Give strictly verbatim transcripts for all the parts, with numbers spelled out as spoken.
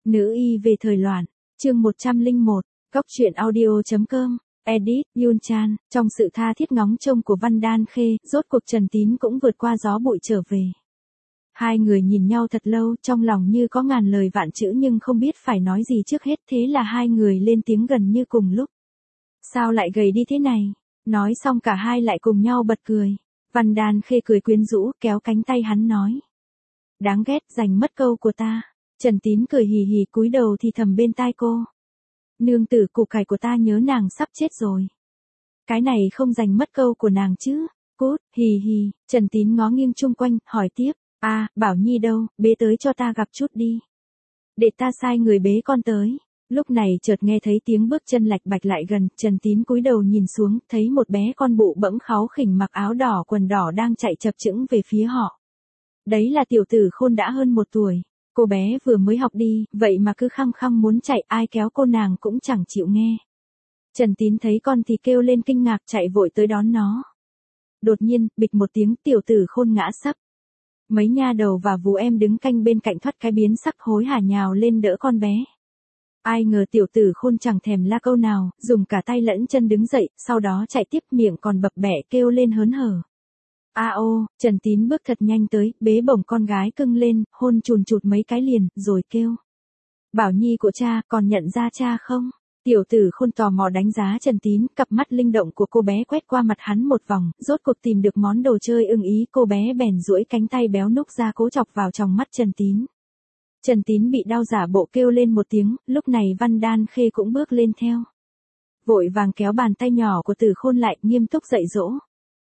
Nữ y về thời loạn, chương một trăm lẻ một, góc truyện audio.com, edit, Yun Chan, trong sự tha thiết ngóng trông của Văn Đan Khê, rốt cuộc Trần Tín cũng vượt qua gió bụi trở về. Hai người nhìn nhau thật lâu, trong lòng như có ngàn lời vạn chữ nhưng không biết phải nói gì trước hết, thế là hai người lên tiếng gần như cùng lúc. Sao lại gầy đi thế này? Nói xong cả hai lại cùng nhau bật cười. Văn Đan Khê cười quyến rũ, kéo cánh tay hắn nói. Đáng ghét, giành mất câu của ta. Trần Tín cười hì hì cúi đầu thì thầm bên tai cô. Nương tử củ cải của ta nhớ nàng sắp chết rồi. Cái này không giành mất câu của nàng chứ. Cút, hì hì, Trần Tín ngó nghiêng chung quanh, hỏi tiếp. À, Bảo Nhi đâu, bế tới cho ta gặp chút đi. Để ta sai người bế con tới. Lúc này chợt nghe thấy tiếng bước chân lạch bạch lại gần, Trần Tín cúi đầu nhìn xuống, thấy một bé con bụ bẫm kháu khỉnh mặc áo đỏ quần đỏ đang chạy chập chững về phía họ. Đấy là tiểu tử Khôn đã hơn một tuổi. Cô bé vừa mới học đi, vậy mà cứ khăng khăng muốn chạy, ai kéo cô nàng cũng chẳng chịu nghe. Trần Tín thấy con thì kêu lên kinh ngạc chạy vội tới đón nó. Đột nhiên, bịch một tiếng, tiểu tử Khôn ngã sấp. Mấy nha đầu và vú em đứng canh bên cạnh thoát cái biến sắc hối hả nhào lên đỡ con bé. Ai ngờ tiểu tử Khôn chẳng thèm la câu nào, dùng cả tay lẫn chân đứng dậy, sau đó chạy tiếp, miệng còn bập bẹ kêu lên hớn hở. A ô, Trần Tín bước thật nhanh tới, bế bổng con gái cưng lên, hôn chùn chụt mấy cái liền, rồi kêu. Bảo Nhi của cha, còn nhận ra cha không? Tiểu tử Khôn tò mò đánh giá Trần Tín, cặp mắt linh động của cô bé quét qua mặt hắn một vòng, rốt cuộc tìm được món đồ chơi ưng ý, cô bé bèn duỗi cánh tay béo núc ra cố chọc vào trong mắt Trần Tín. Trần Tín bị đau giả bộ kêu lên một tiếng, lúc này Văn Đan Khê cũng bước lên theo. Vội vàng kéo bàn tay nhỏ của Tử Khôn lại, nghiêm túc dạy dỗ.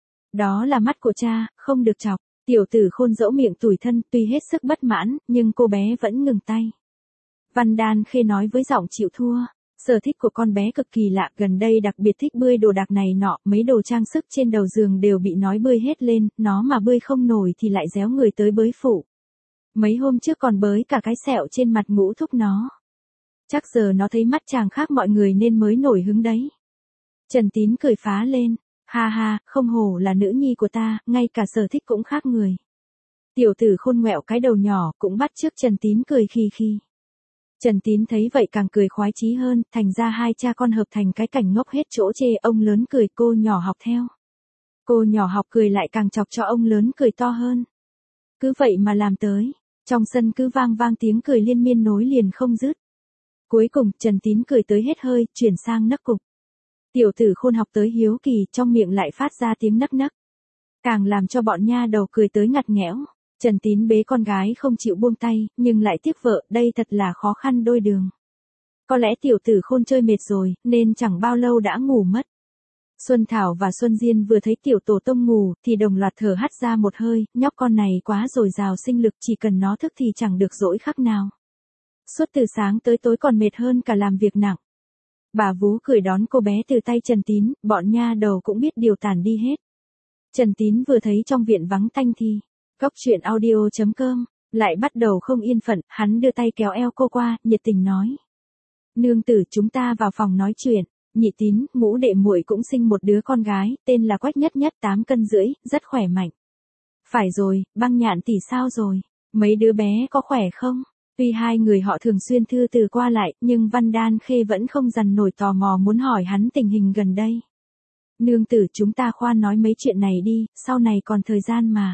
Đó là mắt của cha, không được chọc. Tiểu tử Khôn dẫu miệng tủi thân, tuy hết sức bất mãn, nhưng cô bé vẫn ngừng tay. Văn Đan Khê nói với giọng chịu thua. Sở thích của con bé cực kỳ lạ, gần đây đặc biệt thích bươi đồ đạc này nọ, mấy đồ trang sức trên đầu giường đều bị nói bươi hết lên, nó mà bươi không nổi thì lại réo người tới bới phụ. Mấy hôm trước còn bới cả cái sẹo trên mặt Ngũ Thúc nó. Chắc giờ nó thấy mắt chàng khác mọi người nên mới nổi hứng đấy. Trần Tín cười phá lên. Ha ha, không hổ là nữ nhi của ta, ngay cả sở thích cũng khác người. Tiểu tử Khôn ngoẹo cái đầu nhỏ, cũng bắt chước Trần Tín cười khì khì. Trần Tín thấy vậy càng cười khoái chí hơn, thành ra hai cha con hợp thành cái cảnh ngốc hết chỗ chê, ông lớn cười, cô nhỏ học theo. Cô nhỏ học cười lại càng chọc cho ông lớn cười to hơn. Cứ vậy mà làm tới, trong sân cứ vang vang tiếng cười liên miên nối liền không dứt. Cuối cùng, Trần Tín cười tới hết hơi, chuyển sang nấc cục. Tiểu tử Khôn học tới hiếu kỳ, trong miệng lại phát ra tiếng nấc nấc. Càng làm cho bọn nha đầu cười tới ngặt nghẽo. Trần Tín bế con gái không chịu buông tay, nhưng lại tiếc vợ, đây thật là khó khăn đôi đường. Có lẽ tiểu tử Khôn chơi mệt rồi, nên chẳng bao lâu đã ngủ mất. Xuân Thảo và Xuân Diên vừa thấy tiểu tổ tông ngủ, thì đồng loạt thở hắt ra một hơi, nhóc con này quá dồi dào sinh lực, chỉ cần nó thức thì chẳng được dỗi khắc nào. Suốt từ sáng tới tối còn mệt hơn cả làm việc nặng. Bà vú cười đón cô bé từ tay Trần Tín, bọn nha đầu cũng biết điều tản đi hết. Trần Tín vừa thấy trong viện vắng tanh thì, góc truyện audio.com, lại bắt đầu không yên phận, hắn đưa tay kéo eo cô qua, nhiệt tình nói. Nương tử, chúng ta vào phòng nói chuyện. Nhị Tín, Ngũ đệ muội cũng sinh một đứa con gái, tên là Quách Nhất Nhất, tám cân rưỡi, rất khỏe mạnh. Phải rồi, Băng Nhạn tỷ sao rồi? Mấy đứa bé có khỏe không? Tuy hai người họ thường xuyên thư từ qua lại, nhưng Văn Đan Khê vẫn không dằn nổi tò mò muốn hỏi hắn tình hình gần đây. Nương tử, chúng ta khoan nói mấy chuyện này đi, sau này còn thời gian mà.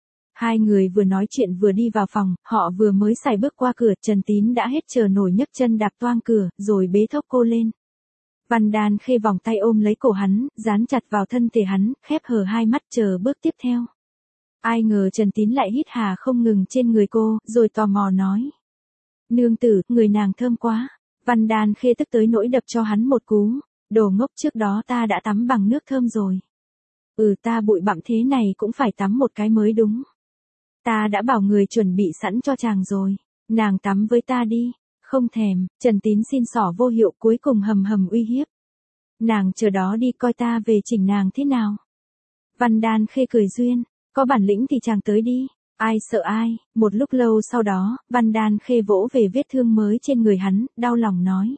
Hai người vừa nói chuyện vừa đi vào phòng, họ vừa mới xài bước qua cửa, Trần Tín đã hết chờ nổi nhấc chân đạp toang cửa, rồi bế thốc cô lên. Văn Đan Khê vòng tay ôm lấy cổ hắn, dán chặt vào thân thể hắn, khép hờ hai mắt chờ bước tiếp theo. Ai ngờ Trần Tín lại hít hà không ngừng trên người cô, rồi tò mò nói. Nương tử, người nàng thơm quá. Văn Đan Khê tức tới nỗi đập cho hắn một cú. Đồ ngốc, trước đó ta đã tắm bằng nước thơm rồi. Ừ, ta bụi bặm thế này cũng phải tắm một cái mới đúng. Ta đã bảo người chuẩn bị sẵn cho chàng rồi. Nàng tắm với ta đi. Không thèm, Trần Tín xin xỏ vô hiệu, cuối cùng hầm hầm uy hiếp. Nàng chờ đó đi, coi ta về chỉnh nàng thế nào. Văn Đan Khê cười duyên, có bản lĩnh thì chàng tới đi. Ai sợ ai. Một lúc lâu sau đó, Văn Đan Khê vỗ về vết thương mới trên người hắn, đau lòng nói.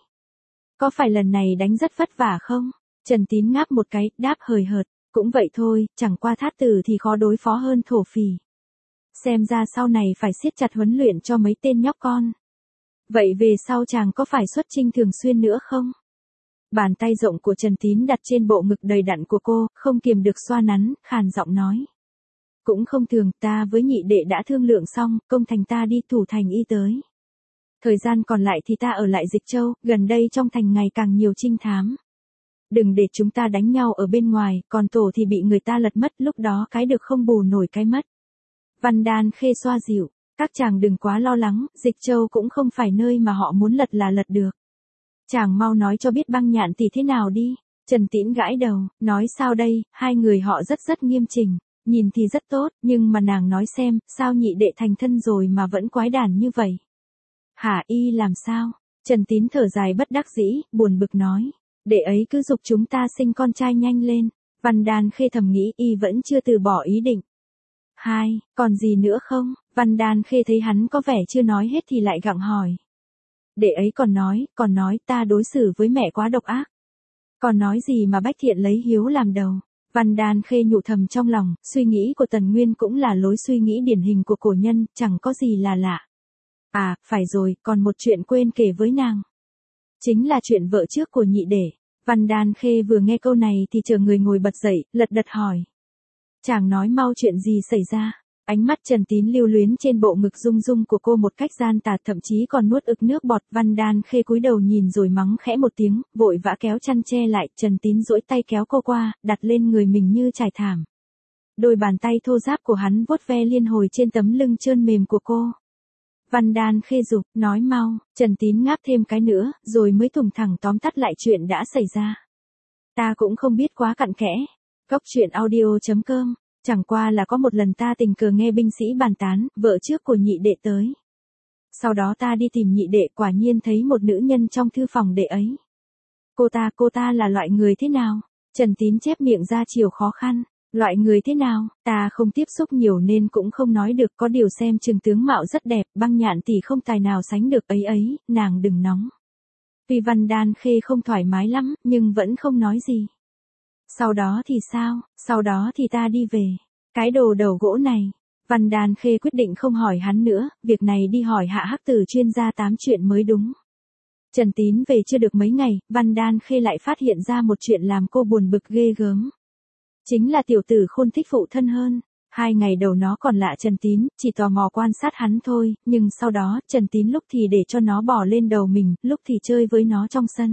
Có phải lần này đánh rất vất vả không? Trần Tín ngáp một cái, đáp hời hợt. Cũng vậy thôi, chẳng qua Thát Tử thì khó đối phó hơn thổ phỉ. Xem ra sau này phải siết chặt huấn luyện cho mấy tên nhóc con. Vậy về sau chàng có phải xuất chinh thường xuyên nữa không? Bàn tay rộng của Trần Tín đặt trên bộ ngực đầy đặn của cô, không kiềm được xoa nắn, khàn giọng nói. Cũng không thường, ta với nhị đệ đã thương lượng xong, công thành ta đi thủ thành y tới. Thời gian còn lại thì ta ở lại Dịch Châu, gần đây trong thành ngày càng nhiều trinh thám. Đừng để chúng ta đánh nhau ở bên ngoài, còn tổ thì bị người ta lật mất, lúc đó cái được không bù nổi cái mất. Văn Đan Khê xoa dịu, các chàng đừng quá lo lắng, Dịch Châu cũng không phải nơi mà họ muốn lật là lật được. Chàng mau nói cho biết Băng Nhạn tỷ thế nào đi. Trần Tín gãi đầu, nói sao đây, hai người họ rất rất nghiêm chỉnh, nhìn thì rất tốt, nhưng mà nàng nói xem, sao nhị đệ thành thân rồi mà vẫn quái đản như vậy. Hả y làm sao? Trần Tín thở dài bất đắc dĩ, buồn bực nói. Đệ ấy cứ giục chúng ta sinh con trai nhanh lên. Văn Đan Khê thầm nghĩ y vẫn chưa từ bỏ ý định. Hai, còn gì nữa không? Văn Đan Khê thấy hắn có vẻ chưa nói hết thì lại gặng hỏi. Đệ ấy còn nói, còn nói ta đối xử với mẹ quá độc ác. Còn nói gì mà Bách Thiện lấy hiếu làm đầu. Văn Đan Khê nhủ thầm trong lòng, suy nghĩ của Tần Nguyên cũng là lối suy nghĩ điển hình của cổ nhân, chẳng có gì là lạ. À, phải rồi, còn một chuyện quên kể với nàng. Chính là chuyện vợ trước của nhị đệ. Văn Đan Khê vừa nghe câu này thì chờ người ngồi bật dậy, lật đật hỏi. Chàng nói mau chuyện gì xảy ra. Ánh mắt Trần Tín lưu luyến trên bộ ngực rung rung của cô một cách gian tà, thậm chí còn nuốt ực nước bọt. Văn Đan Khê cúi đầu nhìn rồi mắng khẽ một tiếng, vội vã kéo chăn che lại. Trần Tín duỗi tay kéo cô qua, đặt lên người mình như trải thảm. Đôi bàn tay thô ráp của hắn vuốt ve liên hồi trên tấm lưng trơn mềm của cô. Văn Đan Khê giục, nói mau. Trần Tín ngáp thêm cái nữa, rồi mới thùng thẳng tóm tắt lại chuyện đã xảy ra. Ta cũng không biết quá cặn kẽ. Góc truyện audio chấm com. Chẳng qua là có một lần ta tình cờ nghe binh sĩ bàn tán, vợ trước của nhị đệ tới. Sau đó ta đi tìm nhị đệ, quả nhiên thấy một nữ nhân trong thư phòng đệ ấy. Cô ta, cô ta là loại người thế nào? Trần Tín chép miệng ra chiều khó khăn. Loại người thế nào? Ta không tiếp xúc nhiều nên cũng không nói được, có điều xem chừng tướng mạo rất đẹp, Băng Nhạn tỷ không tài nào sánh được ấy ấy, nàng đừng nóng. Tuy Văn Đan Khê không thoải mái lắm, nhưng vẫn không nói gì. Sau đó thì sao? Sau đó thì ta đi về. Cái đồ đầu gỗ này. Văn Đan Khê quyết định không hỏi hắn nữa, việc này đi hỏi Hạ Hắc Tử chuyên gia tám chuyện mới đúng. Trần Tín về chưa được mấy ngày, Văn Đan Khê lại phát hiện ra một chuyện làm cô buồn bực ghê gớm. Chính là tiểu tử Khôn thích phụ thân hơn. Hai ngày đầu nó còn lạ Trần Tín, chỉ tò mò quan sát hắn thôi, nhưng sau đó, Trần Tín lúc thì để cho nó bò lên đầu mình, lúc thì chơi với nó trong sân.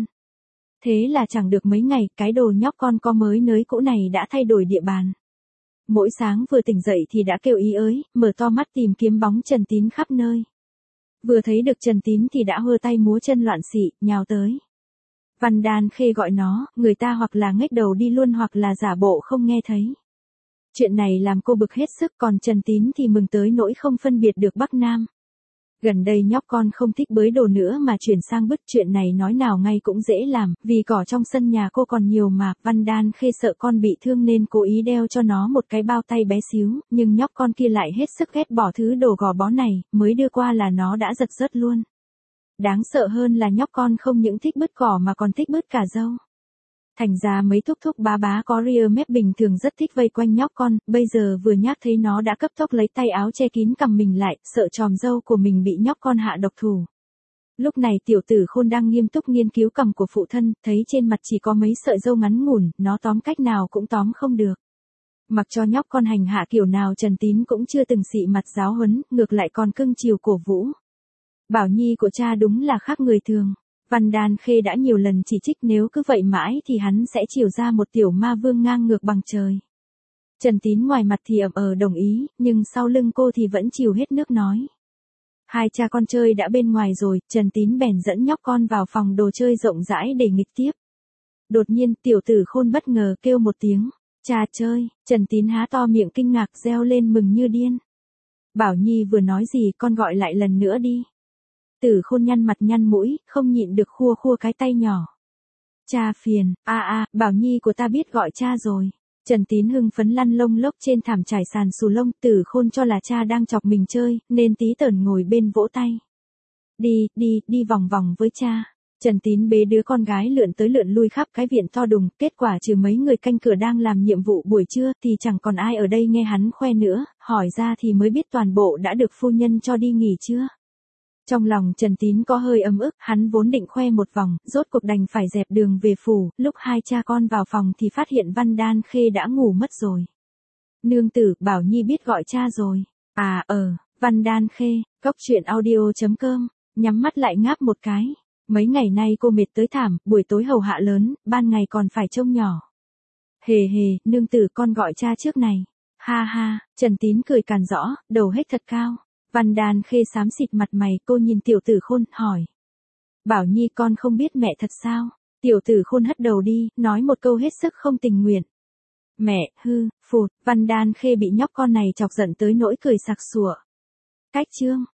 Thế là chẳng được mấy ngày, cái đồ nhóc con có mới nới cũ này đã thay đổi địa bàn. Mỗi sáng vừa tỉnh dậy thì đã kêu ý ới, mở to mắt tìm kiếm bóng Trần Tín khắp nơi. Vừa thấy được Trần Tín thì đã hơ tay múa chân loạn xị, nhào tới. Văn Đan Khê gọi nó, người ta hoặc là ngếch đầu đi luôn hoặc là giả bộ không nghe thấy. Chuyện này làm cô bực hết sức, còn Trần Tín thì mừng tới nỗi không phân biệt được Bắc Nam. Gần đây nhóc con không thích bới đồ nữa mà chuyển sang bứt, chuyện này nói nào ngay cũng dễ làm, vì cỏ trong sân nhà cô còn nhiều mà. Văn Đan Khê sợ con bị thương nên cố ý đeo cho nó một cái bao tay bé xíu, nhưng nhóc con kia lại hết sức ghét bỏ thứ đồ gò bó này, mới đưa qua là nó đã giật rớt luôn. Đáng sợ hơn là nhóc con không những thích bứt cỏ mà còn thích bứt cả râu. Thành ra mấy thúc thúc bá bá có ria mép bình thường rất thích vây quanh nhóc con, bây giờ vừa nhắc thấy nó đã cấp tốc lấy tay áo che kín cằm mình lại, sợ chòm râu của mình bị nhóc con hạ độc thủ. Lúc này tiểu tử Khôn đang nghiêm túc nghiên cứu cằm của phụ thân, thấy trên mặt chỉ có mấy sợi râu ngắn ngủn, nó tóm cách nào cũng tóm không được. Mặc cho nhóc con hành hạ kiểu nào Trần Tín cũng chưa từng xị mặt giáo huấn, ngược lại còn cưng chiều cổ vũ. Bảo nhi của cha đúng là khác người thường. Văn Đan Khê đã nhiều lần chỉ trích nếu cứ vậy mãi thì hắn sẽ chiều ra một tiểu ma vương ngang ngược bằng trời. Trần Tín ngoài mặt thì ậm ờ đồng ý, nhưng sau lưng cô thì vẫn chiều hết nước nói. Hai cha con chơi đã bên ngoài rồi, Trần Tín bèn dẫn nhóc con vào phòng đồ chơi rộng rãi để nghịch tiếp. Đột nhiên tiểu tử Khôn bất ngờ kêu một tiếng, cha chơi, Trần Tín há to miệng kinh ngạc reo lên mừng như điên. Bảo Nhi vừa nói gì con gọi lại lần nữa đi. Tử Khôn nhăn mặt nhăn mũi, không nhịn được khua khua cái tay nhỏ. Cha phiền, a a, Bảo Nhi của ta biết gọi cha rồi. Trần Tín hưng phấn lăn lông lốc trên thảm trải sàn xù lông, Tử Khôn cho là cha đang chọc mình chơi, nên tí tởn ngồi bên vỗ tay. Đi, đi, đi vòng vòng với cha. Trần Tín bế đứa con gái lượn tới lượn lui khắp cái viện to đùng, kết quả trừ mấy người canh cửa đang làm nhiệm vụ buổi trưa thì chẳng còn ai ở đây nghe hắn khoe nữa, hỏi ra thì mới biết toàn bộ đã được phu nhân cho đi nghỉ chưa. Trong lòng Trần Tín có hơi ấm ức, hắn vốn định khoe một vòng, rốt cuộc đành phải dẹp đường về phủ, lúc hai cha con vào phòng thì phát hiện Văn Đan Khê đã ngủ mất rồi. Nương tử, Bảo Nhi biết gọi cha rồi. À, ờ, Văn Đan Khê, cốc truyện audio chấm com, nhắm mắt lại ngáp một cái. Mấy ngày nay cô mệt tới thảm, buổi tối hầu hạ lớn, ban ngày còn phải trông nhỏ. Hề hề, nương tử con gọi cha trước này. Ha ha, Trần Tín cười càn rõ, đầu hết thật cao. Văn Đan Khê xám xịt mặt mày, cô nhìn tiểu tử khôn, hỏi. Bảo Nhi con không biết mẹ thật sao? Tiểu tử khôn hất đầu đi, nói một câu hết sức không tình nguyện. Mẹ, hư, phụt, Văn Đan Khê bị nhóc con này chọc giận tới nỗi cười sặc sụa. Cách chương.